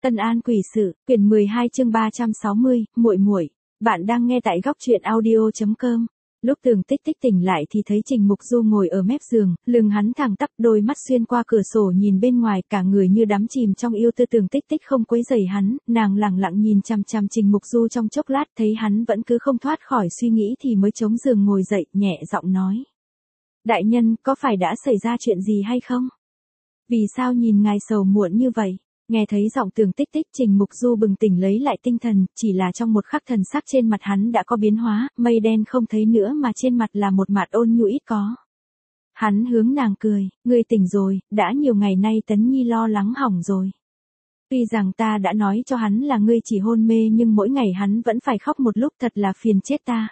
Tân An quỷ sự, quyển 12 chương 360, muội muội. Bạn đang nghe tại góc truyện audio.com. Lúc Tường Tích Tích tỉnh lại thì thấy Trình Mục Du ngồi ở mép giường, lưng hắn thẳng tắp, đôi mắt xuyên qua cửa sổ nhìn bên ngoài, cả người như đắm chìm trong yêu tư. Tường Tích Tích không quấy rầy hắn, nàng lẳng lặng nhìn chằm chằm Trình Mục Du trong chốc lát, thấy hắn vẫn cứ không thoát khỏi suy nghĩ thì mới chống giường ngồi dậy, nhẹ giọng nói: "Đại nhân, có phải đã xảy ra chuyện gì hay không? Vì sao nhìn ngài sầu muộn như vậy?" Nghe thấy giọng Tường Tích Tích, Trình Mục Du bừng tỉnh lấy lại tinh thần, chỉ là trong một khắc thần sắc trên mặt hắn đã có biến hóa, mây đen không thấy nữa mà trên mặt là một mặt ôn nhu ít có. Hắn hướng nàng cười: "Ngươi tỉnh rồi, đã nhiều ngày nay Tấn Nhi lo lắng hỏng rồi. Tuy rằng ta đã nói cho hắn là ngươi chỉ hôn mê nhưng mỗi ngày hắn vẫn phải khóc một lúc, thật là phiền chết ta."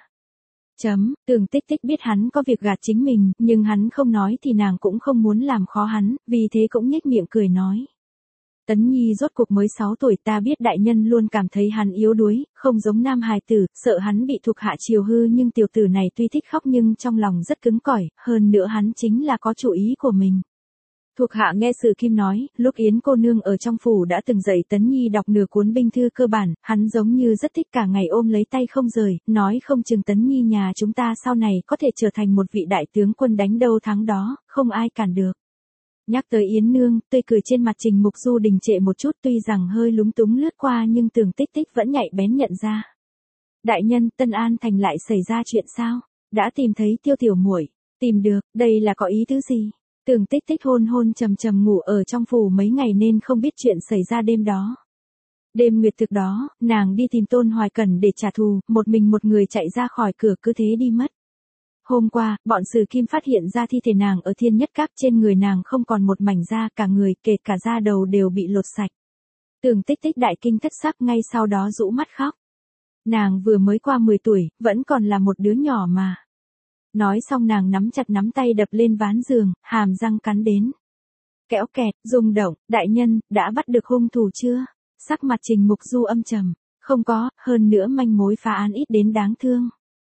Tường Tích Tích biết hắn có việc gạt chính mình, nhưng hắn không nói thì nàng cũng không muốn làm khó hắn, vì thế cũng nhếch miệng cười nói: "Tấn Nhi rốt cuộc mới 6 tuổi, ta biết đại nhân luôn cảm thấy hắn yếu đuối, không giống nam hài tử, sợ hắn bị thuộc hạ chiều hư, nhưng tiểu tử này tuy thích khóc nhưng trong lòng rất cứng cỏi, hơn nữa hắn chính là có chủ ý của mình." Thuộc hạ nghe Sử Kim nói, lúc Yến cô nương ở trong phủ đã từng dạy Tấn Nhi đọc nửa cuốn binh thư cơ bản, hắn giống như rất thích, cả ngày ôm lấy tay không rời, nói không chừng Tấn Nhi nhà chúng ta sau này có thể trở thành một vị đại tướng quân, đánh đâu thắng đó, không ai cản được. Nhắc tới Yến nương, tươi cười trên mặt Trình Mục Du đình trệ một chút, tuy rằng hơi lúng túng lướt qua nhưng Tường Tích Tích vẫn nhạy bén nhận ra. "Đại nhân, Tân An thành lại xảy ra chuyện sao? Đã tìm thấy Tiêu tiểu muội?" "Tìm được." "Đây là có ý tứ gì?" Tường Tích Tích hôn hôn trầm trầm ngủ ở trong phủ mấy ngày nên không biết chuyện xảy ra đêm đó. Đêm nguyệt thực đó, nàng đi tìm Tôn Hoài Cẩn để trả thù, một mình một người chạy ra khỏi cửa, cứ thế đi mất. Hôm qua, bọn Sử Kim phát hiện ra thi thể nàng ở Thiên Nhất Các, trên người nàng không còn một mảnh da, cả người kể cả da đầu đều bị lột sạch. Tường Tích Tích đại kinh thất sắc, ngay sau đó rũ mắt khóc. Nàng vừa mới qua 10 tuổi, vẫn còn là một đứa nhỏ mà. Nói xong nàng nắm chặt nắm tay đập lên ván giường, hàm răng cắn đến. Kẽo kẹt, rung động: "Đại nhân, đã bắt được hung thủ chưa?" Sắc mặt Trình Mục Du âm trầm: "Không có, hơn nữa manh mối phá án ít đến đáng thương."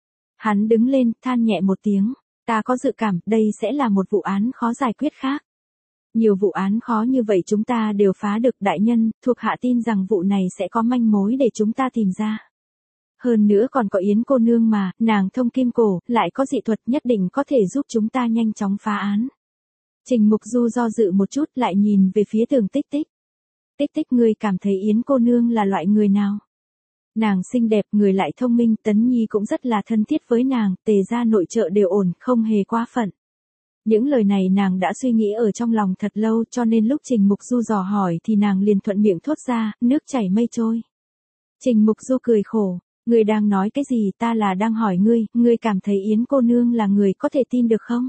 Hắn đứng lên, than nhẹ một tiếng: "Ta có dự cảm, đây sẽ là một vụ án khó giải quyết khác. Nhiều vụ án khó như vậy chúng ta đều phá được, đại nhân, thuộc hạ tin rằng vụ này sẽ có manh mối để chúng ta tìm ra. Hơn nữa còn có Yến cô nương mà, nàng thông kim cổ, lại có dị thuật, nhất định có thể giúp chúng ta nhanh chóng phá án." Trình Mục Du do dự một chút, lại nhìn về phía Tường Tích Tích. "Tích Tích, ngươi cảm thấy Yến cô nương là loại người nào?" "Nàng xinh đẹp, người lại thông minh, Tấn Nhi cũng rất là thân thiết với nàng, Tề gia nội trợ đều ổn, không hề quá phận." Những lời này nàng đã suy nghĩ ở trong lòng thật lâu, cho nên lúc Trình Mục Du dò hỏi thì nàng liền thuận miệng thốt ra: "Nước chảy mây trôi." Trình Mục Du cười khổ: "Ngươi đang nói cái gì? Ta là đang hỏi ngươi, ngươi cảm thấy Yến cô nương là người có thể tin được không?"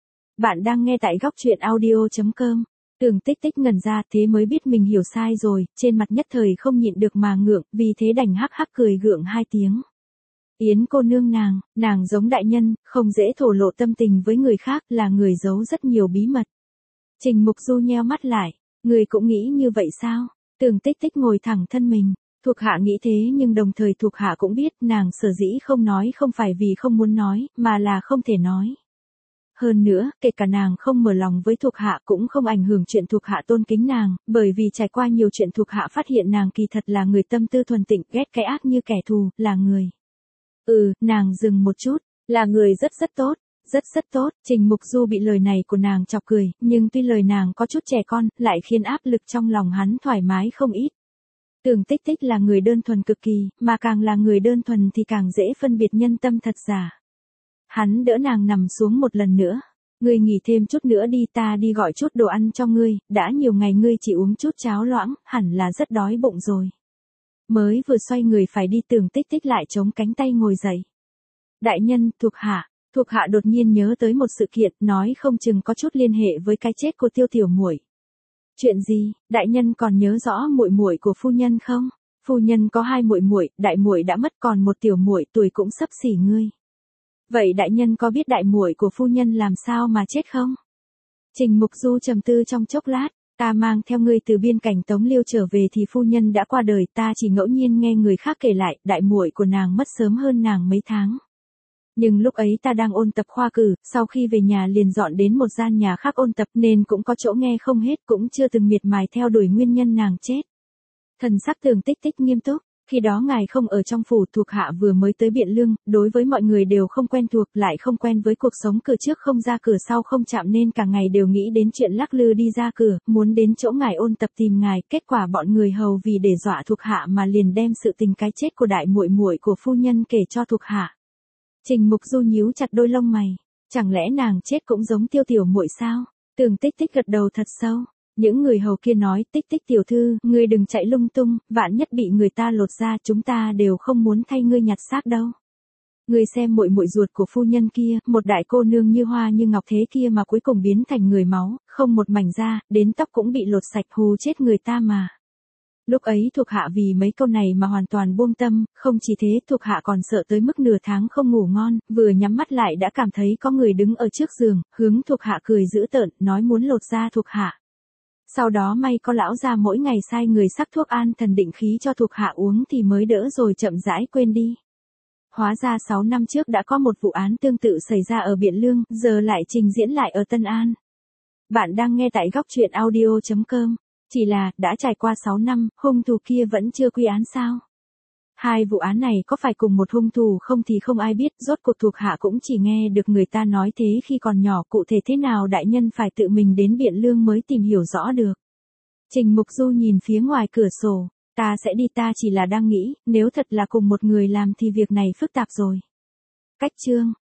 Bạn đang nghe tại góc truyện audio.com. Tường Tích Tích ngẩn ra, thế mới biết mình hiểu sai rồi, trên mặt nhất thời không nhịn được mà ngượng, vì thế đành hắc hắc cười gượng 2 tiếng. "Yến cô nương nàng giống đại nhân, không dễ thổ lộ tâm tình với người khác, là người giấu rất nhiều bí mật." Trình Mục Du nheo mắt lại: "Người cũng nghĩ như vậy sao?" Tường Tích Tích ngồi thẳng thân mình: "Thuộc hạ nghĩ thế, nhưng đồng thời thuộc hạ cũng biết nàng sở dĩ không nói không phải vì không muốn nói, mà là không thể nói. Hơn nữa, kể cả nàng không mở lòng với thuộc hạ cũng không ảnh hưởng chuyện thuộc hạ tôn kính nàng, bởi vì trải qua nhiều chuyện thuộc hạ phát hiện nàng kỳ thật là người tâm tư thuần tịnh, ghét cái ác như kẻ thù, là người." Nàng dừng một chút: "Là người rất rất tốt." Rất tốt." Trình Mục Du bị lời này của nàng chọc cười, nhưng tuy lời nàng có chút trẻ con, lại khiến áp lực trong lòng hắn thoải mái không ít. Tường Tích Tích là người đơn thuần cực kỳ, mà càng là người đơn thuần thì càng dễ phân biệt nhân tâm thật giả. Hắn đỡ nàng nằm xuống một lần nữa: "Ngươi nghỉ thêm chút nữa đi, ta đi gọi chút đồ ăn cho ngươi, đã nhiều ngày ngươi chỉ uống chút cháo loãng, hẳn là rất đói bụng rồi." Mới vừa xoay người phải đi, Tường Tích Tích lại chống cánh tay ngồi dậy: "Đại nhân, thuộc hạ đột nhiên nhớ tới một sự kiện, nói không chừng có chút liên hệ với cái chết của Tiêu tiểu muội." "Chuyện gì? Đại nhân còn nhớ rõ muội muội của phu nhân không?" "Phu nhân có 2 muội muội, đại muội đã mất, còn một tiểu muội tuổi cũng xấp xỉ ngươi. Vậy đại nhân có biết đại muội của phu nhân làm sao mà chết không?" Trình Mục Du trầm tư trong chốc lát: "Ta mang theo ngươi từ biên cảnh Tống Liêu trở về thì phu nhân đã qua đời, ta chỉ ngẫu nhiên nghe người khác kể lại, đại muội của nàng mất sớm hơn nàng mấy tháng. Nhưng lúc ấy ta đang ôn tập khoa cử, sau khi về nhà liền dọn đến một gian nhà khác ôn tập nên cũng có chỗ nghe không hết, cũng chưa từng miệt mài theo đuổi nguyên nhân nàng chết. Thần sắc Tường Tích Tích nghiêm túc, khi đó ngài không ở trong phủ, thuộc hạ vừa mới tới Biện Lương, đối với mọi người đều không quen thuộc, lại không quen với cuộc sống cửa trước không ra cửa sau không chạm nên cả ngày đều nghĩ đến chuyện lắc lư đi ra cửa, muốn đến chỗ ngài ôn tập tìm ngài, kết quả bọn người hầu vì để dọa thuộc hạ mà liền đem sự tình cái chết của đại muội muội của phu nhân kể cho thuộc hạ. Trình Mục Du nhíu chặt đôi lông mày, chẳng lẽ nàng chết cũng giống Tiêu tiểu muội sao? Tường Tích Tích gật đầu thật sâu. Những người hầu kia nói, Tích Tích tiểu thư, ngươi đừng chạy lung tung, vạn nhất bị người ta lột ra, chúng ta đều không muốn thay ngươi nhặt xác đâu. Ngươi xem muội muội ruột của phu nhân kia, một đại cô nương như hoa như ngọc thế kia mà cuối cùng biến thành người máu, không một mảnh da, đến tóc cũng bị lột sạch, hù chết người ta mà. Lúc ấy thuộc hạ vì mấy câu này mà hoàn toàn buông tâm, không chỉ thế thuộc hạ còn sợ tới mức nửa tháng không ngủ ngon, vừa nhắm mắt lại đã cảm thấy có người đứng ở trước giường, hướng thuộc hạ cười dữ tợn, nói muốn lột da thuộc hạ. Sau đó may có lão gia mỗi ngày sai người sắc thuốc an thần định khí cho thuộc hạ uống thì mới đỡ rồi chậm rãi quên đi. Hóa ra 6 năm trước đã có một vụ án tương tự xảy ra ở Biện Lương, giờ lại trình diễn lại ở Tân An. Bạn đang nghe tại góc truyện audio.com. Chỉ là, đã trải qua 6 năm, hung thủ kia vẫn chưa quy án sao? Hai vụ án này có phải cùng một hung thủ không thì không ai biết, rốt cuộc thuộc hạ cũng chỉ nghe được người ta nói thế khi còn nhỏ, cụ thể thế nào đại nhân phải tự mình đến Biện Lương mới tìm hiểu rõ được. Trình Mục Du nhìn phía ngoài cửa sổ, ta sẽ đi, ta chỉ là đang nghĩ, nếu thật là cùng một người làm thì việc này phức tạp rồi. Cách chương